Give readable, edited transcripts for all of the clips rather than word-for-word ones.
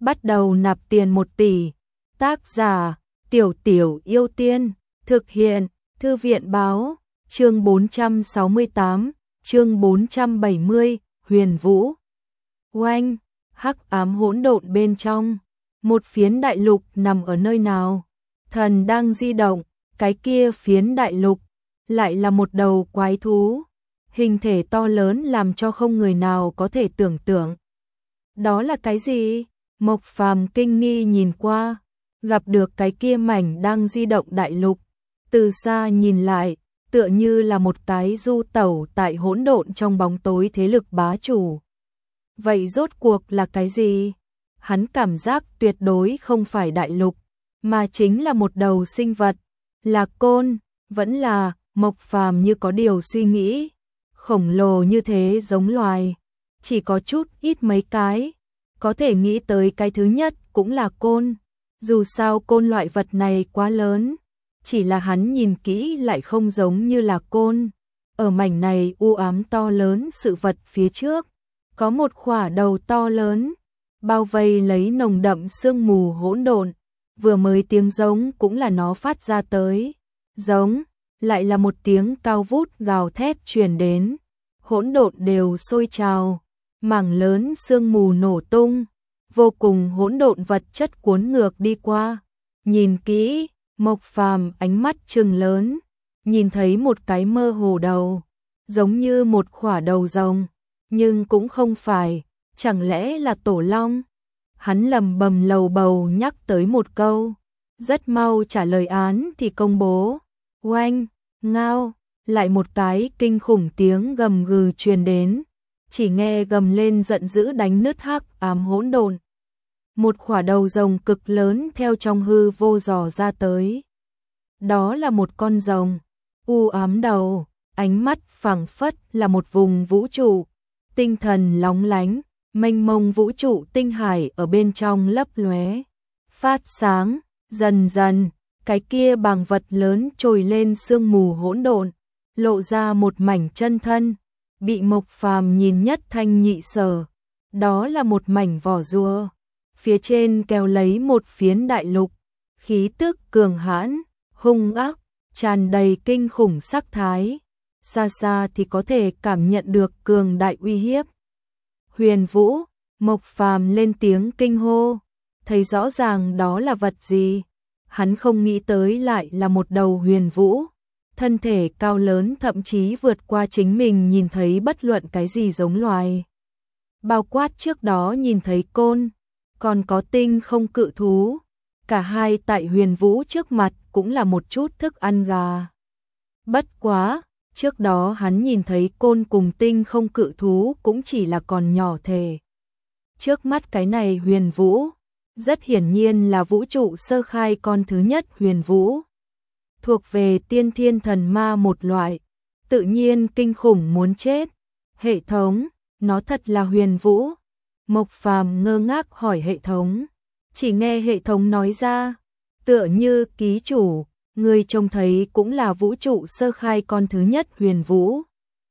bắt đầu nạp tiền 1 tỷ. Tác giả Tiểu Tiểu Yêu Tiên. Thực hiện Thư viện báo. Chương 468, chương 470, Huyền Vũ. Oanh, hắc ám hỗn độn bên trong. Một phiến đại lục nằm ở nơi nào? Thần đang di động, cái kia phiến đại lục lại là một đầu quái thú, hình thể to lớn làm cho không người nào có thể tưởng tượng. Đó là cái gì? Mộc Phàm kinh nghi nhìn qua, gặp được cái kia mảnh đang di động đại lục, từ xa nhìn lại, tựa như là một cái du tẩu tại hỗn độn trong bóng tối thế lực bá chủ. Vậy rốt cuộc là cái gì? Hắn cảm giác tuyệt đối không phải đại lục, mà chính là một đầu sinh vật, là côn, vẫn là. Mộc Phàm như có điều suy nghĩ, khổng lồ như thế giống loài, chỉ có chút ít mấy cái, có thể nghĩ tới cái thứ nhất cũng là côn, dù sao côn loại vật này quá lớn, chỉ là hắn nhìn kỹ lại không giống như là côn. Ở mảnh này u ám to lớn sự vật phía trước, có một khỏa đầu to lớn, bao vây lấy nồng đậm sương mù hỗn độn, vừa mới tiếng giống cũng là nó phát ra tới, giống lại là một tiếng cao vút gào thét truyền đến, hỗn độn đều sôi trào, mảng lớn sương mù nổ tung, vô cùng hỗn độn vật chất cuốn ngược đi qua. Nhìn kỹ, Mộc Phàm ánh mắt trừng lớn, nhìn thấy một cái mơ hồ đầu, giống như một khỏa đầu rồng, nhưng cũng không phải, chẳng lẽ là tổ long? Hắn lầm bầm lầu bầu nhắc tới một câu, rất mau trả lời án thì công bố. Oanh, ngao, lại một cái kinh khủng tiếng gầm gừ truyền đến, chỉ nghe gầm lên giận dữ đánh nứt hắc ám hỗn độn. Một khỏa đầu rồng cực lớn theo trong hư vô dò ra tới. Đó là một con rồng, u ám đầu, ánh mắt phảng phất là một vùng vũ trụ, tinh thần lóng lánh, mênh mông vũ trụ tinh hải ở bên trong lấp lóe, phát sáng, dần dần. Cái kia bằng vật lớn trồi lên sương mù hỗn độn, lộ ra một mảnh chân thân, bị Mộc Phàm nhìn nhất thanh nhị sở. Đó là một mảnh vỏ rùa, phía trên kéo lấy một phiến đại lục, khí tức cường hãn, hung ác, tràn đầy kinh khủng sắc thái. Xa xa thì có thể cảm nhận được cường đại uy hiếp. Huyền Vũ, Mộc Phàm lên tiếng kinh hô, thấy rõ ràng đó là vật gì. Hắn không nghĩ tới lại là một đầu huyền vũ, thân thể cao lớn thậm chí vượt qua chính mình nhìn thấy bất luận cái gì giống loài. Bao quát trước đó nhìn thấy côn, còn có tinh không cự thú, cả hai tại huyền vũ trước mặt cũng là một chút thức ăn gà. Bất quá, trước đó hắn nhìn thấy côn cùng tinh không cự thú cũng chỉ là còn nhỏ thể. Trước mắt cái này huyền vũ, rất hiển nhiên là vũ trụ sơ khai con thứ nhất huyền vũ. Thuộc về tiên thiên thần ma một loại, tự nhiên kinh khủng muốn chết. Hệ thống, nó thật là huyền vũ. Mộc Phàm ngơ ngác hỏi hệ thống, chỉ nghe hệ thống nói ra, tựa như ký chủ, người trông thấy cũng là vũ trụ sơ khai con thứ nhất huyền vũ.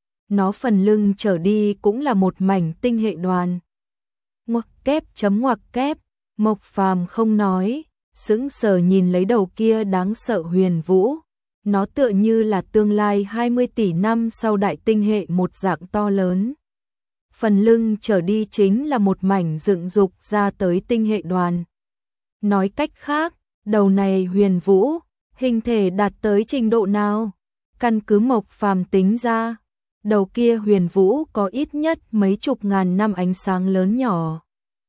Nó phần lưng trở đi cũng là một mảnh tinh hệ đoàn. Ngoặc kép chấm ngoặc kép. Mộc Phàm không nói, sững sờ nhìn lấy đầu kia đáng sợ huyền vũ. Nó tựa như là tương lai 20 tỷ năm sau đại tinh hệ một dạng to lớn. Phần lưng trở đi chính là một mảnh dựng dục ra tới tinh hệ đoàn. Nói cách khác, đầu này huyền vũ, hình thể đạt tới trình độ nào? Căn cứ Mộc Phàm tính ra, đầu kia huyền vũ có ít nhất mấy chục ngàn năm ánh sáng lớn nhỏ.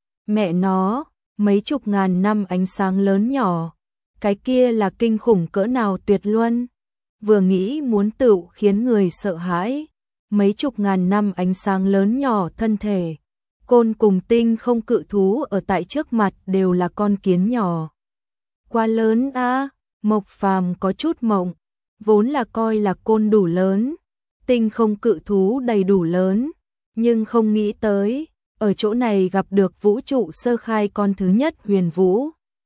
Mẹ nó, mấy chục ngàn năm ánh sáng lớn nhỏ, cái kia là kinh khủng cỡ nào tuyệt luân. Vừa nghĩ muốn tựu khiến người sợ hãi, mấy chục ngàn năm ánh sáng lớn nhỏ thân thể, côn cùng tinh không cự thú ở tại trước mặt đều là con kiến nhỏ. Quá lớn a, Mộc Phàm có chút mộng, vốn là coi là côn đủ lớn, tinh không cự thú đầy đủ lớn, nhưng không nghĩ tới ở chỗ này gặp được vũ trụ sơ khai con thứ nhất huyền vũ.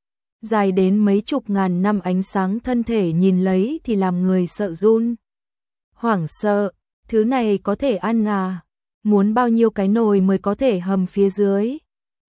Dài đến mấy chục ngàn năm ánh sáng thân thể nhìn lấy thì làm người sợ run. Hoảng sợ, thứ này có thể ăn à? Muốn bao nhiêu cái nồi mới có thể hầm phía dưới?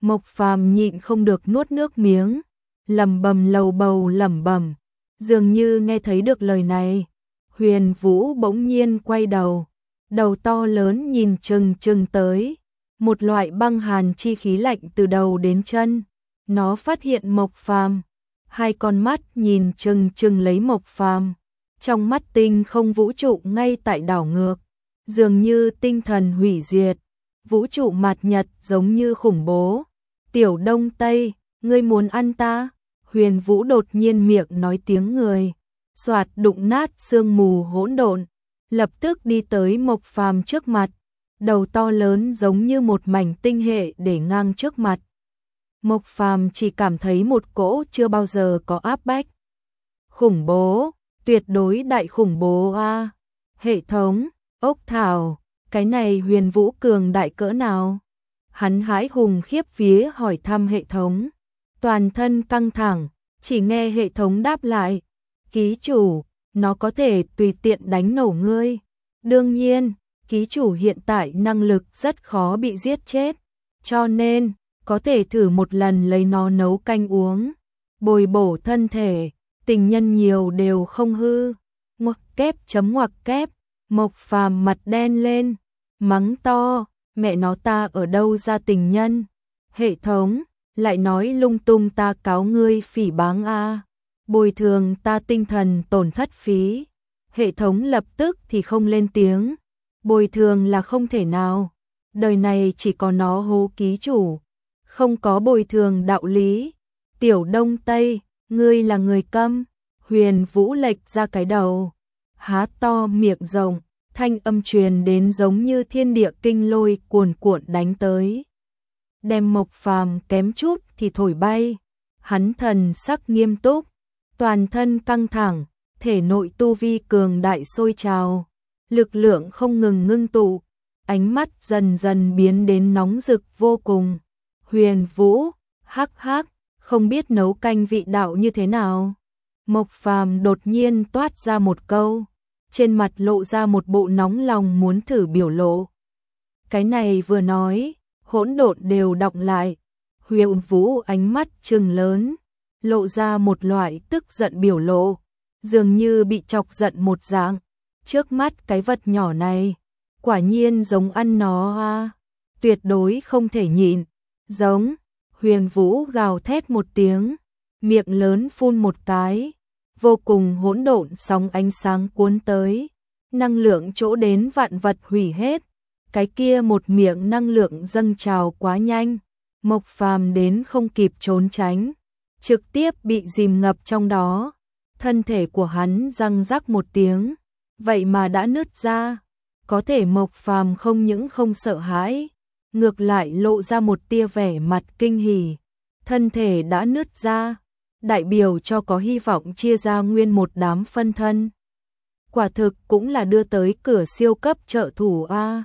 Mộc Phàm nhịn không được nuốt nước miếng, lẩm bẩm lầu bầu lẩm bẩm, dường như nghe thấy được lời này. Huyền Vũ bỗng nhiên quay đầu, đầu to lớn nhìn chừng chừng tới, một loại băng hàn chi khí lạnh từ đầu đến chân. Nó phát hiện Mộc Phàm, hai con mắt nhìn chừng chừng lấy Mộc Phàm, trong mắt tinh không vũ trụ ngay tại đảo ngược, dường như tinh thần hủy diệt, vũ trụ mạt nhật giống như khủng bố. Tiểu Đông Tây, ngươi muốn ăn ta? Huyền Vũ đột nhiên miệng nói tiếng người, xoạt đụng nát sương mù hỗn độn, lập tức đi tới Mộc Phàm trước mặt, đầu to lớn giống như một mảnh tinh hệ để ngang trước mặt. Mộc Phàm chỉ cảm thấy một cỗ chưa bao giờ có áp bách. Khủng bố, tuyệt đối đại khủng bố a. Hệ thống, ốc thảo, cái này Huyền Vũ cường đại cỡ nào? Hắn hãi hùng khiếp vía hỏi thăm hệ thống, toàn thân căng thẳng, chỉ nghe hệ thống đáp lại, ký chủ, nó có thể tùy tiện đánh nổ ngươi. Đương nhiên, ký chủ hiện tại năng lực rất khó bị giết chết, cho nên có thể thử một lần lấy nó nấu canh uống, bồi bổ thân thể, tình nhân nhiều đều không hư. Ngoặc kép chấm ngoặc kép, Mộc Phàm mặt đen lên, mắng to, mẹ nó ta ở đâu ra tình nhân? Hệ thống, lại nói lung tung, ta cáo ngươi phỉ báng a, bồi thường ta tinh thần tổn thất phí. Hệ thống lập tức thì không lên tiếng, bồi thường là không thể nào, đời này chỉ có nó hố ký chủ, không có bồi thường đạo lý. Tiểu Đông Tây, ngươi là người câm. Huyền Vũ lệch ra cái đầu, há to miệng rộng, thanh âm truyền đến giống như thiên địa kinh lôi cuồn cuộn đánh tới, đem Mộc Phàm kém chút thì thổi bay. Hắn thần sắc nghiêm túc, toàn thân căng thẳng, thể nội tu vi cường đại sôi trào, lực lượng không ngừng ngưng tụ, ánh mắt dần dần biến đến nóng rực vô cùng. Huyền Vũ, hắc hắc, không biết nấu canh vị đạo như thế nào? Mộc Phàm đột nhiên toát ra một câu, trên mặt lộ ra một bộ nóng lòng muốn thử biểu lộ. Cái này vừa nói, hỗn độn đều đọng lại. Huyền Vũ ánh mắt trừng lớn, lộ ra một loại tức giận biểu lộ, dường như bị chọc giận một dạng. Trước mắt cái vật nhỏ này, quả nhiên giống ăn nó a, tuyệt đối không thể nhịn. Giống, Huyền Vũ gào thét một tiếng, miệng lớn phun một cái, vô cùng hỗn độn sóng ánh sáng cuốn tới, năng lượng chỗ đến vạn vật hủy hết. Cái kia một miệng năng lượng dâng trào quá nhanh, Mộc Phàm đến không kịp trốn tránh, trực tiếp bị dìm ngập trong đó. Thân thể của hắn răng rắc một tiếng, vậy mà đã nứt ra. Có thể Mộc Phàm không những không sợ hãi, ngược lại lộ ra một tia vẻ mặt kinh hỉ. Thân thể đã nứt ra, đại biểu cho có hy vọng chia ra nguyên một đám phân thân. Quả thực cũng là đưa tới cửa siêu cấp trợ thủ a.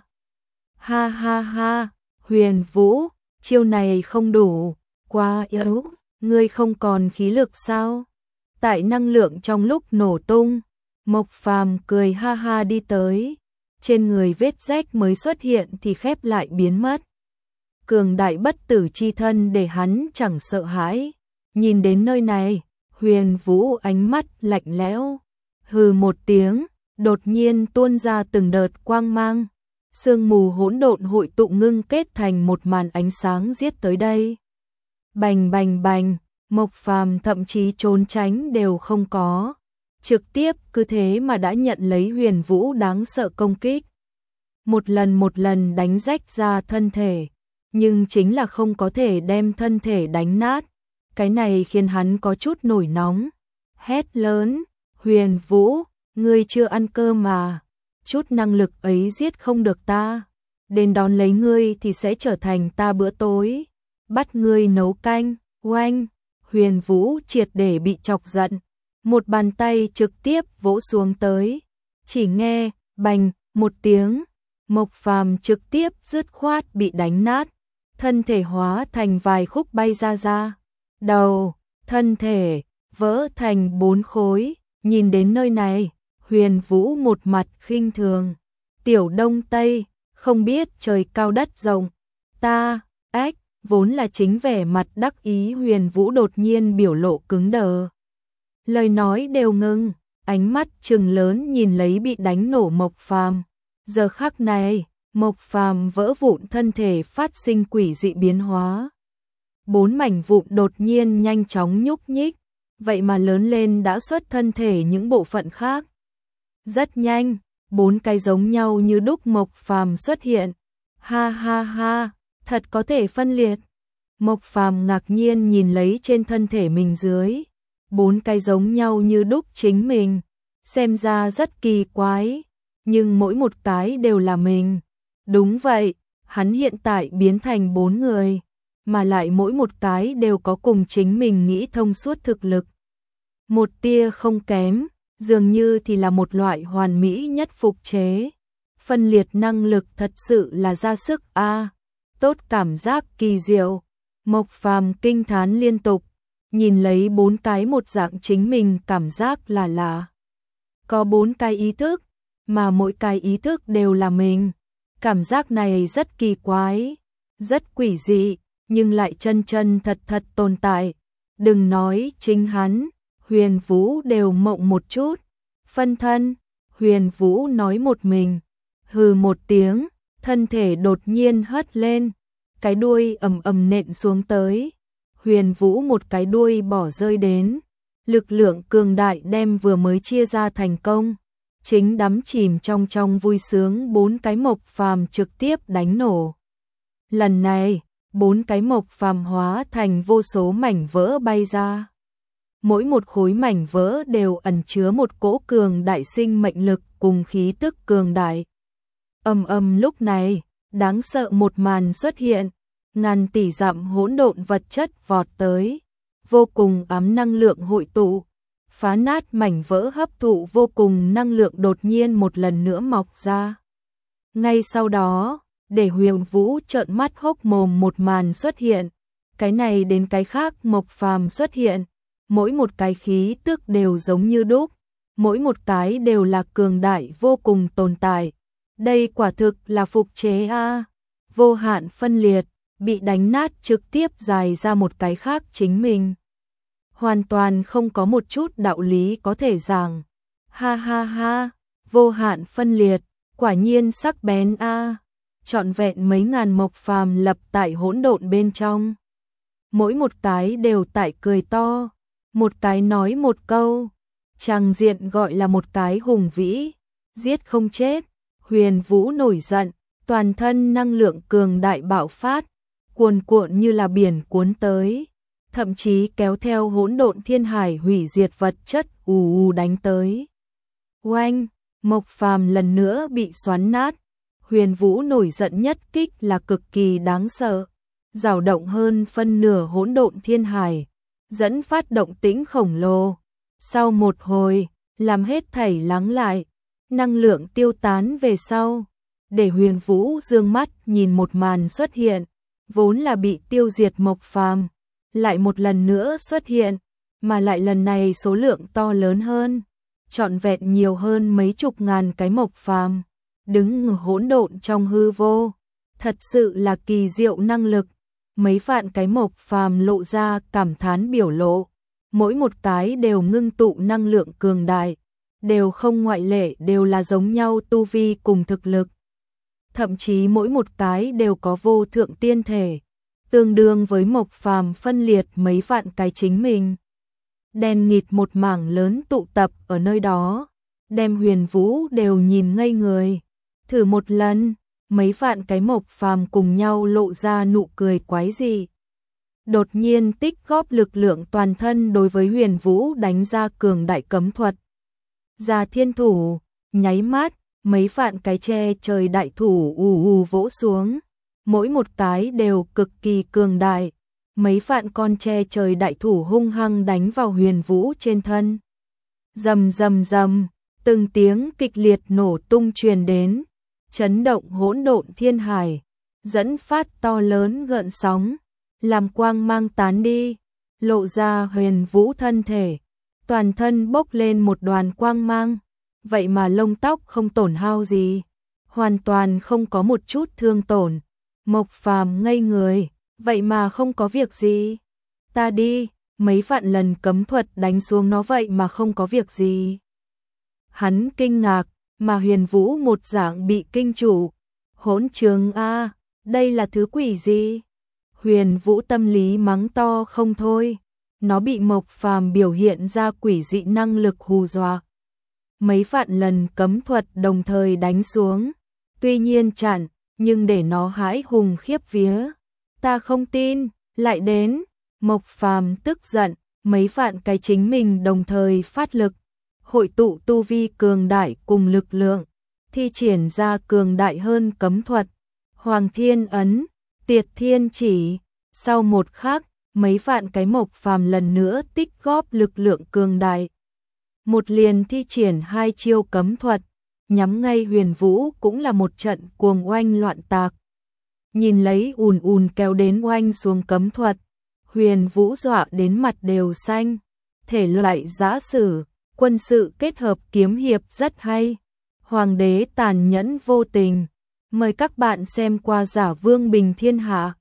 Ha ha ha, Huyền Vũ, chiêu này không đủ, quá yếu, ngươi không còn khí lực sao? Tại năng lượng trong lúc nổ tung, Mộc Phàm cười ha ha đi tới, trên người vết rách mới xuất hiện thì khép lại biến mất. Cường đại bất tử chi thân để hắn chẳng sợ hãi. Nhìn đến nơi này, Huyền Vũ ánh mắt lạnh lẽo, hừ một tiếng, đột nhiên tuôn ra từng đợt quang mang. Sương mù hỗn độn hội tụ ngưng kết thành một màn ánh sáng giết tới đây. Bành bành bành, Mộc Phàm thậm chí trốn tránh đều không có, trực tiếp cứ thế mà đã nhận lấy Huyền Vũ đáng sợ công kích. Một lần đánh rách ra thân thể, nhưng chính là không có thể đem thân thể đánh nát. Cái này khiến hắn có chút nổi nóng, hét lớn, Huyền Vũ, ngươi chưa ăn cơm mà, chút năng lực ấy giết không được ta, đến đón lấy ngươi thì sẽ trở thành ta bữa tối, bắt ngươi nấu canh. Oanh, Huyền Vũ triệt để bị chọc giận, một bàn tay trực tiếp vỗ xuống tới, chỉ nghe bành một tiếng, Mộc Phàm trực tiếp dứt khoát bị đánh nát, thân thể hóa thành vài khúc bay ra, đầu, thân thể vỡ thành 4 khối. Nhìn đến nơi này, Huyền Vũ một mặt khinh thường, Tiểu Đông Tây, không biết trời cao đất rộng, ta, ách, vốn là chính vẻ mặt đắc ý Huyền Vũ đột nhiên biểu lộ cứng đờ. Lời nói đều ngưng, ánh mắt trừng lớn nhìn lấy bị đánh nổ Mộc Phàm. Giờ khắc này, Mộc Phàm vỡ vụn thân thể phát sinh quỷ dị biến hóa. 4 mảnh vụn đột nhiên nhanh chóng nhúc nhích, vậy mà lớn lên đã xuất thân thể những bộ phận khác. Rất nhanh, 4 cái giống nhau như đúc Mộc Phàm xuất hiện. Ha ha ha, thật có thể phân liệt. Mộc Phàm ngạc nhiên nhìn lấy trên thân thể mình dưới 4 cái giống nhau như đúc chính mình, xem ra rất kỳ quái, nhưng mỗi một cái đều là mình. Đúng vậy, hắn hiện tại biến thành 4 người, mà lại mỗi một cái đều có cùng chính mình nghĩ thông suốt thực lực. Một tia không kém, dường như thì là một loại hoàn mỹ nhất phục chế. Phân liệt năng lực thật sự là ra sức a, tốt cảm giác kỳ diệu. Mộc Phàm kinh thán liên tục, nhìn lấy 4 cái một dạng chính mình cảm giác là lạ. Có 4 cái ý thức, mà mỗi cái ý thức đều là mình. Cảm giác này rất kỳ quái, rất quỷ dị, nhưng lại chân chân thật thật tồn tại. Đừng nói chính hắn, Huyền Vũ đều mộng một chút. Phân thân, Huyền Vũ nói một mình. Hừ một tiếng, thân thể đột nhiên hất lên, cái đuôi ầm ầm nện xuống tới. Huyền Vũ một cái đuôi bỏ rơi đến, lực lượng cường đại đem vừa mới chia ra thành công, chính đắm chìm trong vui sướng 4 cái Mộc Phàm trực tiếp đánh nổ. Lần này, 4 cái Mộc Phàm hóa thành vô số mảnh vỡ bay ra. Mỗi một khối mảnh vỡ đều ẩn chứa một cỗ cường đại sinh mệnh lực cùng khí tức cường đại. Ầm ầm lúc này, đáng sợ một màn xuất hiện, ngàn tỷ dặm hỗn độn vật chất vọt tới, vô cùng ám năng lượng hội tụ, phá nát mảnh vỡ hấp thụ vô cùng năng lượng đột nhiên một lần nữa mọc ra. Ngay sau đó, để Huyền Vũ trợn mắt hốc mồm một màn xuất hiện, cái này đến cái khác Mộc Phàm xuất hiện, mỗi một cái khí tức đều giống như đúc, mỗi một cái đều là cường đại vô cùng tồn tại. Đây quả thực là phục chế a, vô hạn phân liệt, bị đánh nát trực tiếp dài ra một cái khác chính mình. Hoàn toàn không có một chút đạo lý có thể giảng. Ha ha ha, vô hạn phân liệt, quả nhiên sắc bén a. Trọn vẹn mấy ngàn Mộc Phàm lập tại hỗn độn bên trong. Mỗi một cái đều tại cười to, một cái nói một câu, tràng diện gọi là một cái hùng vĩ, giết không chết. Huyền Vũ nổi giận, toàn thân năng lượng cường đại bạo phát, cuồn cuộn như là biển cuốn tới, thậm chí kéo theo hỗn độn thiên hải hủy diệt vật chất ù đánh tới. Oanh, Mộc Phàm lần nữa bị xoắn nát. Huyền Vũ nổi giận nhất kích là cực kỳ đáng sợ, dao động hơn phân nửa hỗn độn thiên hải, dẫn phát động tĩnh khổng lồ. Sau một hồi, làm hết thảy lắng lại, năng lượng tiêu tán về sau, để Huyền Vũ dương mắt nhìn một màn xuất hiện, vốn là bị tiêu diệt Mộc Phàm, lại một lần nữa xuất hiện, mà lại lần này số lượng to lớn hơn, trọn vẹn nhiều hơn mấy chục ngàn cái Mộc Phàm, đứng hỗn độn trong hư vô, thật sự là kỳ diệu năng lực. Mấy vạn cái Mộc Phàm lộ ra cảm thán biểu lộ, mỗi một cái đều ngưng tụ năng lượng cường đại, đều không ngoại lệ đều là giống nhau tu vi cùng thực lực. Thậm chí mỗi một cái đều có vô thượng tiên thể, tương đương với Mộc Phàm phân liệt mấy vạn cái chính mình. Đen nghịt một mảng lớn tụ tập ở nơi đó, đem Huyền Vũ đều nhìn ngây người. Thử một lần, mấy vạn cái Mộc Phàm cùng nhau lộ ra nụ cười quái dị. Đột nhiên tích góp lực lượng toàn thân đối với Huyền Vũ đánh ra cường đại cấm thuật. Già thiên thủ, nháy mắt, mấy vạn cái che trời đại thủ vỗ xuống, mỗi một cái đều cực kỳ cường đại. Mấy vạn con che trời đại thủ hung hăng đánh vào Huyền Vũ trên thân. Rầm rầm rầm, từng tiếng kịch liệt nổ tung truyền đến, chấn động hỗn độn thiên hải, dẫn phát to lớn gợn sóng, làm quang mang tán đi, lộ ra Huyền Vũ thân thể, toàn thân bốc lên một đoàn quang mang, vậy mà lông tóc không tổn hao gì, hoàn toàn không có một chút thương tổn. Mộc Phàm ngây người, vậy mà không có việc gì. Ta đi, mấy vạn lần cấm thuật đánh xuống nó vậy mà không có việc gì. Hắn kinh ngạc, mà Huyền Vũ một dạng bị kinh chủ. Hỗn trướng a, đây là thứ quỷ gì? Huyền Vũ tâm lý mắng to không thôi. Nó bị Mộc Phàm biểu hiện ra quỷ dị năng lực hù dọa. Mấy vạn lần cấm thuật đồng thời đánh xuống. Tuy nhiên chặn, nhưng để nó hãi hùng khiếp vía. Ta không tin, lại đến. Mộc Phàm tức giận, mấy vạn cái chính mình đồng thời phát lực. Hội tụ tu vi cường đại cùng lực lượng, thi triển ra cường đại hơn cấm thuật. Hoàng Thiên Ấn, Tiệt Thiên Chỉ, sau một khắc, mấy vạn cái Mộc Phàm lần nữa tích góp lực lượng cường đại. Một liền thi triển hai chiêu cấm thuật, nhắm ngay Huyền Vũ cũng là một trận cuồng oanh loạn tạc. Nhìn lấy ùn ùn kéo đến oanh xuống cấm thuật, Huyền Vũ dọa đến mặt đều xanh. Thể loại giã sử, quân sự kết hợp kiếm hiệp rất hay. Hoàng đế tàn nhẫn vô tình. Mời các bạn xem qua Giả Vương Bình Thiên Hạ.